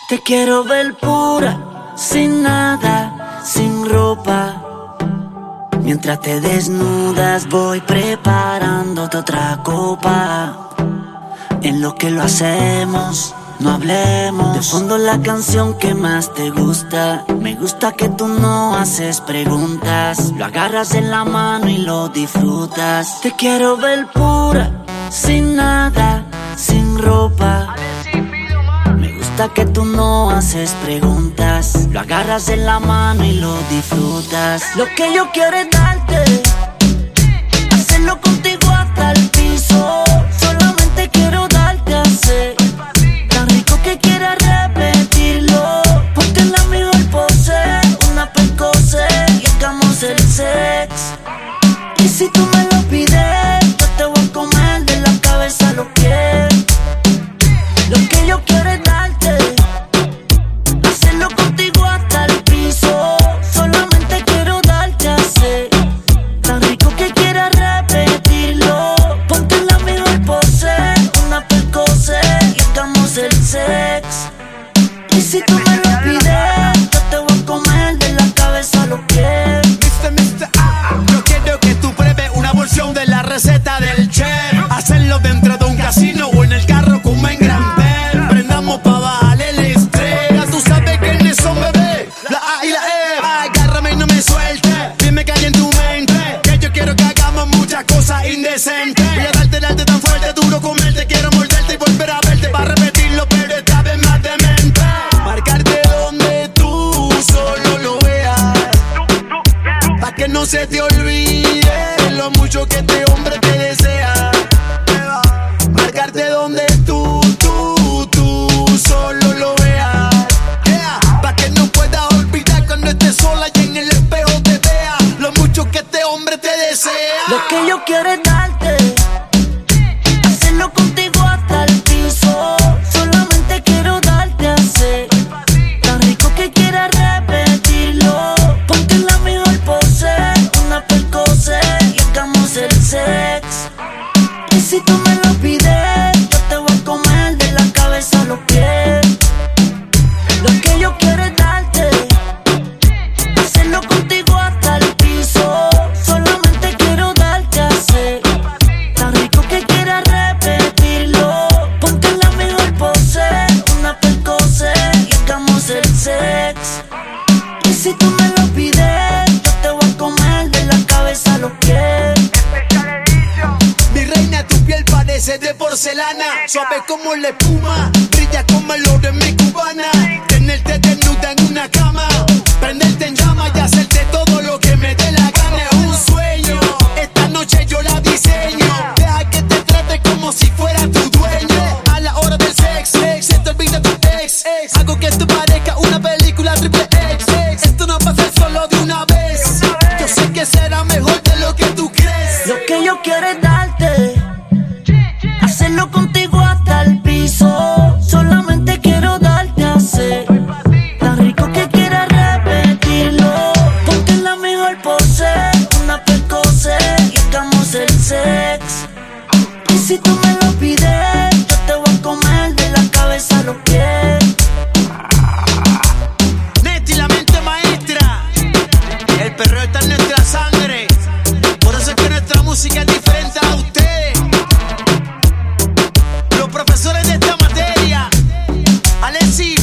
Te quiero ver pura, sin nada, sin ropa. Mientras te desnudas voy preparándote otra copa. En lo que lo hacemos, no hablemos. De fondo la canción que más te gusta. Me gusta que tú no haces preguntas. Lo agarras en la mano y lo disfrutas. Te quiero ver pura, sin nada, sin ropa. Me gusta que tú no haces preguntas. Lo agarras en la mano y lo disfrutas. Lo que yo quiero es darte, hacerlo contigo hasta el piso. Solamente quiero darte a hacer tan rico que quieras repetirlo. Ponte la mejor pose, una precoce y hagamos el sex. Y si tú me lo pides, yo te voy a comer de la cabeza a los pies. Lo que yo quiero es darte, hacerlo contigo hasta el piso. Solamente quiero darte a hacer tan rico que quieras repetirlo. Ponte la mejor pose, una precoce y hagamos el sex. Y si tú me lo pides, yo te voy a comer de la cabeza a los pies. Mr. Yo quiero que tú pruebes una porción de la receta del chef. Hacerlo dentro de un casino o en el carro con un gran bel. Prendamos pa' bajarle el estrés. Ya tú sabes quiénes son, bebé, la A y la E. Agárrame y no me sueltes. Dime que hay en tu mente, que yo quiero que hagamos muchas cosas indecentes. Voy a darte tan fuerte, duro comerte. Quiero morderte y volver a verte para repetirlo, pero esta vez más demente. Marcarte donde tú solo lo veas, pa' que no se te olvide lo mucho que este hombre te desea. Marcarte donde tú solo lo veas, yeah. Pa' que no puedas olvidar cuando estés sola y en el espejo te veas lo mucho que este hombre te desea. Lo que yo quiero es darte, hacerlo contigo hasta el piso. Solamente quiero darte a hacer tan rico que quieras repetirlo. Ponte la mejor pose, una precoce y hagamos el sex. Y si tú me lo pides, yo te voy a comer de la cabeza a los pies. Lo que yo quiero es darte, hacerlo contigo hasta el piso. Solamente quiero darte a hacer tan rico que quieras repetirlo. Ponte la mejor pose, una precoce y hagamos el sex. Y si tú me lo pides, yo te voy a comer de la cabeza a los pies. Mi reina, tu piel parece de porcelana, suave como la espuma, brilla como el oro en mi cubana. Tenerte desnuda en una cama, prenderte en llama y hacerte todo lo que me dé la gana. Es un sueño, esta noche yo la diseño. Deja que te trate como si fuera tu dueño. A la hora del sex, se te olvida tu ex. Hago que esto parezca una película triple X. Esto no pasa solo de una vez, yo sé que será mejor de lo que tú crees. Lo que yo quiero es darte, hacerlo contigo hasta el piso. Solamente quiero darte a hacer tan rico que quieras repetirlo. Ponte la mejor pose, una precoce y hagamos el sex. Y si tú me lo pides, yo te voy a comer de la cabeza a los pies. Neti, la mente maestra, el perreo está en nuestra sangre. Por eso es que nuestra música es diferente a ustedes. Los profesores de esta materia, Alexis